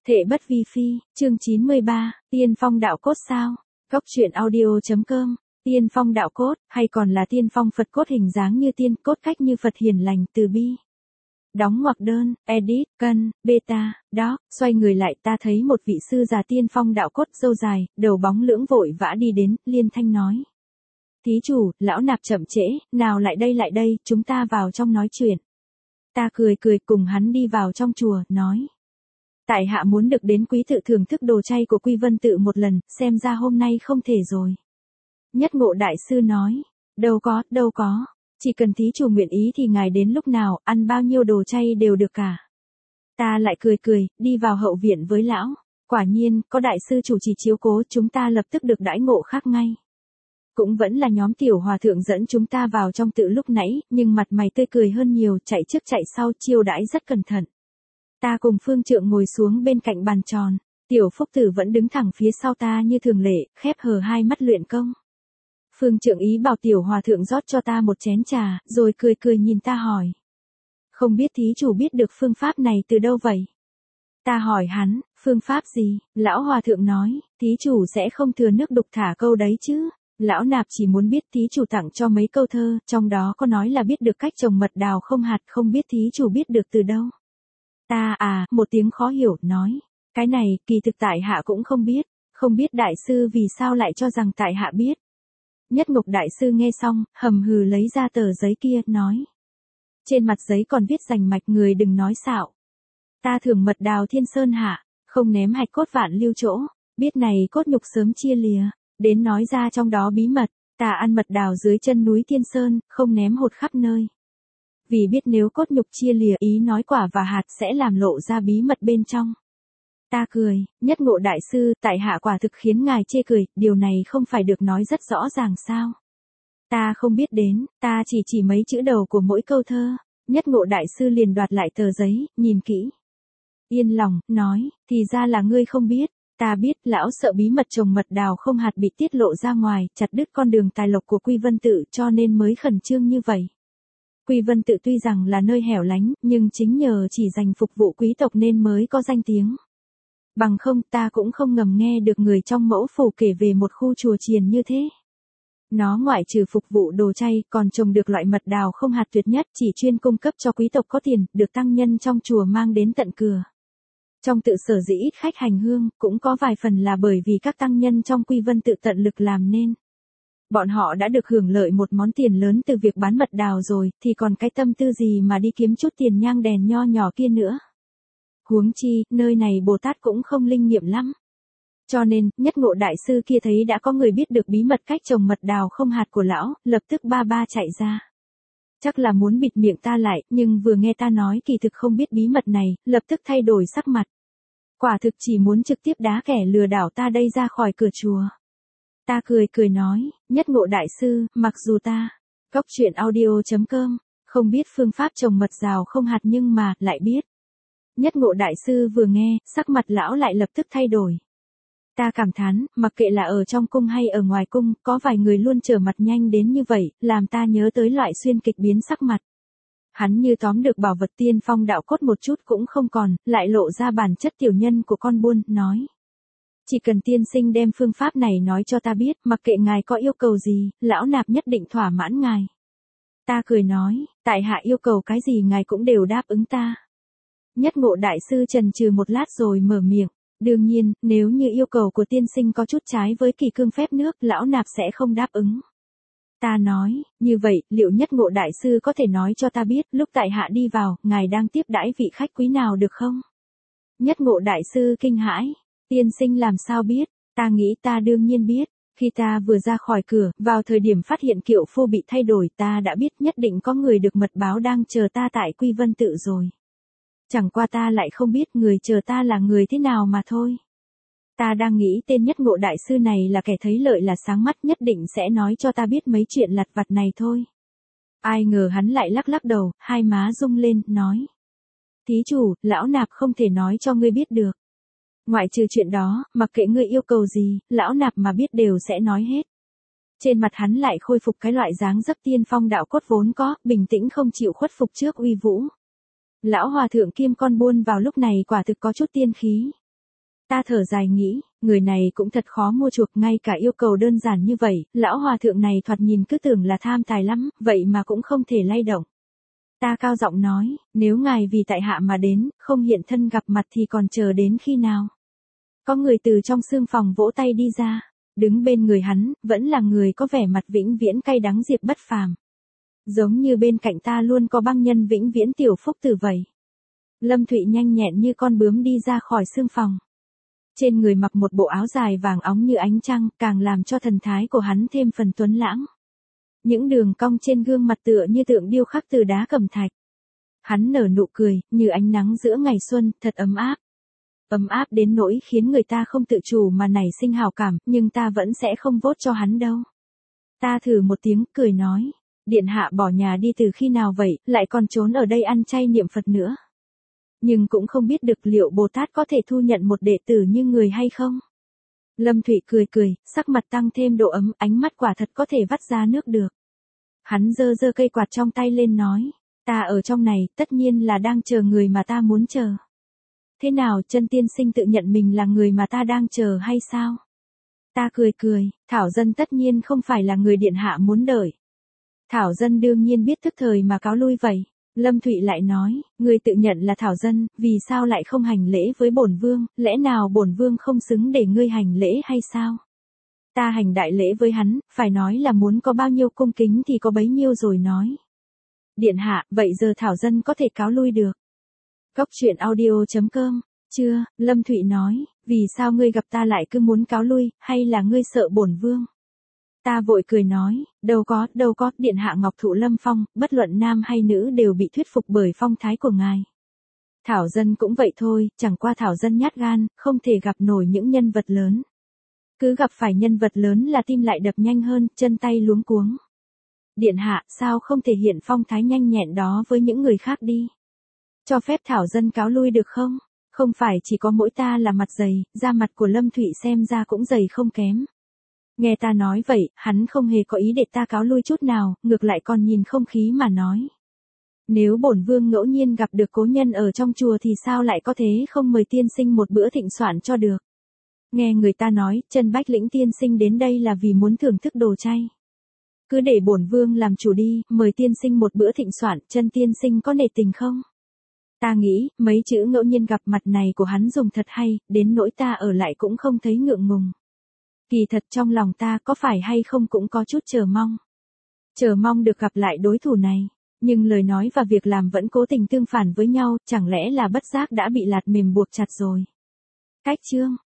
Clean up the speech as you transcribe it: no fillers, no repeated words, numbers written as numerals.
Thệ bất vi phi, chương 93, Tiên Phong Đạo Cốt sao? Góc truyện audio.com, Tiên Phong Đạo Cốt, hay còn là Tiên Phong Phật cốt hình dáng như tiên, cốt cách như Phật hiền lành từ bi. Đóng ngoặc đơn, edit, cân, beta, doc, xoay người lại ta thấy một vị sư già Tiên Phong Đạo Cốt râu dài, đầu bóng lưỡng vội vã đi đến, liên thanh nói. Thí chủ, lão nạp chậm trễ, nào lại đây, chúng ta vào trong nói chuyện. Ta cười cùng hắn đi vào trong chùa, nói. Tại hạ muốn được đến quý tự thưởng thức đồ chay của Quy Vân tự một lần, xem ra hôm nay không thể rồi. Nhất Ngộ đại sư nói, đâu có, chỉ cần thí chủ nguyện ý thì ngài đến lúc nào, ăn bao nhiêu đồ chay đều được cả. Ta lại cười, đi vào hậu viện với lão, quả nhiên, có đại sư chủ trì chiếu cố, chúng ta lập tức được đãi ngộ khác ngay. Cũng vẫn là nhóm tiểu hòa thượng dẫn chúng ta vào trong tự lúc nãy, nhưng mặt mày tươi cười hơn nhiều, chạy trước chạy sau, chiêu đãi rất cẩn thận. Ta cùng Phương Trượng ngồi xuống bên cạnh bàn tròn, Tiểu Phúc Tử vẫn đứng thẳng phía sau ta như thường lệ, khép hờ hai mắt luyện công. Phương Trượng ý bảo Tiểu Hòa Thượng rót cho ta một chén trà, rồi cười nhìn ta hỏi. Không biết thí chủ biết được phương pháp này từ đâu vậy? Ta hỏi hắn, phương pháp gì? Lão Hòa Thượng nói, thí chủ sẽ không thừa nước đục thả câu đấy chứ. Lão nạp chỉ muốn biết thí chủ tặng cho mấy câu thơ, trong đó có nói là biết được cách trồng mật đào không hạt, không biết thí chủ biết được từ đâu. Ta một tiếng khó hiểu, nói. Cái này, kỳ thực tại hạ cũng không biết đại sư vì sao lại cho rằng tại hạ biết. Nhất Ngục đại sư nghe xong, hầm hừ lấy ra tờ giấy kia, nói. Trên mặt giấy còn viết rành mạch người đừng nói xạo. Ta thưởng mật đào thiên sơn hạ, không ném hạch cốt vạn lưu chỗ, biết này cốt nhục sớm chia lìa, đến nói ra trong đó bí mật, ta ăn mật đào dưới chân núi thiên sơn, không ném hột khắp nơi. Vì biết nếu cốt nhục chia lìa ý nói quả và hạt sẽ làm lộ ra bí mật bên trong. Ta cười, Nhất Ngộ đại sư, tại hạ quả thực khiến ngài chê cười, điều này không phải được nói rất rõ ràng sao? Ta không biết đến, ta chỉ mấy chữ đầu của mỗi câu thơ. Nhất Ngộ đại sư liền đoạt lại tờ giấy, nhìn kỹ. Yên lòng, nói, thì ra là ngươi không biết. Ta biết, lão sợ bí mật trồng mật đào không hạt bị tiết lộ ra ngoài, chặt đứt con đường tài lộc của Quy Vân tự cho nên mới khẩn trương như vậy. Quy Vân tự tuy rằng là nơi hẻo lánh, nhưng chính nhờ chỉ dành phục vụ quý tộc nên mới có danh tiếng. Bằng không ta cũng không ngầm nghe được người trong mẫu phủ kể về một khu chùa chiền như thế. Nó ngoại trừ phục vụ đồ chay còn trồng được loại mật đào không hạt tuyệt nhất chỉ chuyên cung cấp cho quý tộc có tiền, được tăng nhân trong chùa mang đến tận cửa. Trong tự sở dĩ ít khách hành hương, cũng có vài phần là bởi vì các tăng nhân trong Quy Vân tự tận lực làm nên. Bọn họ đã được hưởng lợi một món tiền lớn từ việc bán mật đào rồi, thì còn cái tâm tư gì mà đi kiếm chút tiền nhang đèn nho nhỏ kia nữa. Huống chi, nơi này Bồ Tát cũng không linh nghiệm lắm. Cho nên, Nhất Ngộ đại sư kia thấy đã có người biết được bí mật cách trồng mật đào không hạt của lão, lập tức ba chạy ra. Chắc là muốn bịt miệng ta lại, nhưng vừa nghe ta nói kỳ thực không biết bí mật này, lập tức thay đổi sắc mặt. Quả thực chỉ muốn trực tiếp đá kẻ lừa đảo ta đây ra khỏi cửa chùa. Ta cười nói, Nhất Ngộ đại sư, mặc dù ta, góc truyện audio.com, không biết phương pháp trồng mật đào không hạt nhưng mà, lại biết. Nhất Ngộ đại sư vừa nghe, sắc mặt lão lại lập tức thay đổi. Ta cảm thán, mặc kệ là ở trong cung hay ở ngoài cung, có vài người luôn trở mặt nhanh đến như vậy, làm ta nhớ tới loại xuyên kịch biến sắc mặt. Hắn như tóm được bảo vật Tiên Phong Đạo Cốt một chút cũng không còn, lại lộ ra bản chất tiểu nhân của con buôn, nói. Chỉ cần tiên sinh đem phương pháp này nói cho ta biết, mặc kệ ngài có yêu cầu gì, lão nạp nhất định thỏa mãn ngài. Ta cười nói, tại hạ yêu cầu cái gì ngài cũng đều đáp ứng ta. Nhất Ngộ đại sư chần chừ một lát rồi mở miệng. Đương nhiên, nếu như yêu cầu của tiên sinh có chút trái với kỷ cương phép nước, lão nạp sẽ không đáp ứng. Ta nói, như vậy, liệu Nhất Ngộ đại sư có thể nói cho ta biết, lúc tại hạ đi vào, ngài đang tiếp đãi vị khách quý nào được không? Nhất Ngộ đại sư kinh hãi, tiên sinh làm sao biết, ta nghĩ ta đương nhiên biết. Khi ta vừa ra khỏi cửa, vào thời điểm phát hiện kiệu phu bị thay đổi, ta đã biết nhất định có người được mật báo đang chờ ta tại Quy Vân tự rồi. Chẳng qua ta lại không biết người chờ ta là người thế nào mà thôi. Ta đang nghĩ tên Nhất Ngộ đại sư này là kẻ thấy lợi là sáng mắt, nhất định sẽ nói cho ta biết mấy chuyện lặt vặt này thôi. Ai ngờ hắn lại lắc đầu, hai má rung lên, nói. Thí chủ, lão nạp không thể nói cho ngươi biết được. Ngoại trừ chuyện đó, mặc kệ ngươi yêu cầu gì, lão nạp mà biết đều sẽ nói hết. Trên mặt hắn lại khôi phục cái loại dáng dấp Tiên Phong Đạo Cốt vốn có, bình tĩnh không chịu khuất phục trước uy vũ. Lão hòa thượng kiêm con buôn vào lúc này quả thực có chút tiên khí. Ta thở dài nghĩ, người này cũng thật khó mua chuộc, ngay cả yêu cầu đơn giản như vậy, lão hòa thượng này thoạt nhìn cứ tưởng là tham tài lắm, vậy mà cũng không thể lay động. Ta cao giọng nói, nếu ngài vì tại hạ mà đến, không hiện thân gặp mặt thì còn chờ đến khi nào? Có người từ trong xương phòng vỗ tay đi ra, đứng bên người hắn, vẫn là người có vẻ mặt vĩnh viễn cay đắng Diệp Bất Phàm. Giống như bên cạnh ta luôn có băng nhân vĩnh viễn Tiểu Phúc Tử vậy. Lâm Thụy nhanh nhẹn như con bướm đi ra khỏi xương phòng. Trên người mặc một bộ áo dài vàng óng như ánh trăng, càng làm cho thần thái của hắn thêm phần tuấn lãng. Những đường cong trên gương mặt tựa như tượng điêu khắc từ đá cẩm thạch. Hắn nở nụ cười, như ánh nắng giữa ngày xuân, thật ấm áp. Ấm áp đến nỗi khiến người ta không tự chủ mà nảy sinh hảo cảm, nhưng ta vẫn sẽ không vote cho hắn đâu. Ta thử một tiếng, cười nói, điện hạ bỏ nhà đi từ khi nào vậy, lại còn trốn ở đây ăn chay niệm Phật nữa. Nhưng cũng không biết được liệu Bồ Tát có thể thu nhận một đệ tử như người hay không. Lâm Thụy cười cười, sắc mặt tăng thêm độ ấm, ánh mắt quả thật có thể vắt ra nước được. Hắn giơ giơ cây quạt trong tay lên nói, ta ở trong này, tất nhiên là đang chờ người mà ta muốn chờ. Thế nào, Chân tiên sinh tự nhận mình là người mà ta đang chờ hay sao? Ta cười cười, Thảo Dân tất nhiên không phải là người điện hạ muốn đợi. Thảo Dân đương nhiên biết thức thời mà cáo lui vậy. Lâm Thụy lại nói, người tự nhận là Thảo Dân, vì sao lại không hành lễ với bổn vương, lẽ nào bổn vương không xứng để ngươi hành lễ hay sao? Ta hành đại lễ với hắn, phải nói là muốn có bao nhiêu cung kính thì có bấy nhiêu rồi nói. Điện hạ, vậy giờ Thảo Dân có thể cáo lui được. Góc truyện audio.com, chưa, Lâm Thụy nói, vì sao ngươi gặp ta lại cứ muốn cáo lui, hay là ngươi sợ bổn vương? Ta vội cười nói, đâu có, điện hạ Ngọc Thụ Lâm Phong, bất luận nam hay nữ đều bị thuyết phục bởi phong thái của ngài. Thảo Dân cũng vậy thôi, chẳng qua Thảo Dân nhát gan, không thể gặp nổi những nhân vật lớn. Cứ gặp phải nhân vật lớn là tim lại đập nhanh hơn, chân tay luống cuống. Điện hạ, sao không thể hiện phong thái nhanh nhẹn đó với những người khác đi? Cho phép Thảo Dân cáo lui được không? Không phải chỉ có mỗi ta là mặt dày, da mặt của Lâm Thụy xem ra cũng dày không kém. Nghe ta nói vậy, hắn không hề có ý để ta cáo lui chút nào, ngược lại còn nhìn không khí mà nói. Nếu bổn vương ngẫu nhiên gặp được cố nhân ở trong chùa thì sao lại có thế không mời tiên sinh một bữa thịnh soạn cho được. Nghe người ta nói, Chân Bách Lĩnh tiên sinh đến đây là vì muốn thưởng thức đồ chay. Cứ để bổn vương làm chủ đi, mời tiên sinh một bữa thịnh soạn, Chân tiên sinh có nể tình không? Ta nghĩ, mấy chữ ngẫu nhiên gặp mặt này của hắn dùng thật hay, đến nỗi ta ở lại cũng không thấy ngượng ngùng. Kỳ thật trong lòng ta có phải hay không cũng có chút chờ mong. Chờ mong được gặp lại đối thủ này. Nhưng lời nói và việc làm vẫn cố tình tương phản với nhau, chẳng lẽ là bất giác đã bị lạt mềm buộc chặt rồi. Cách chương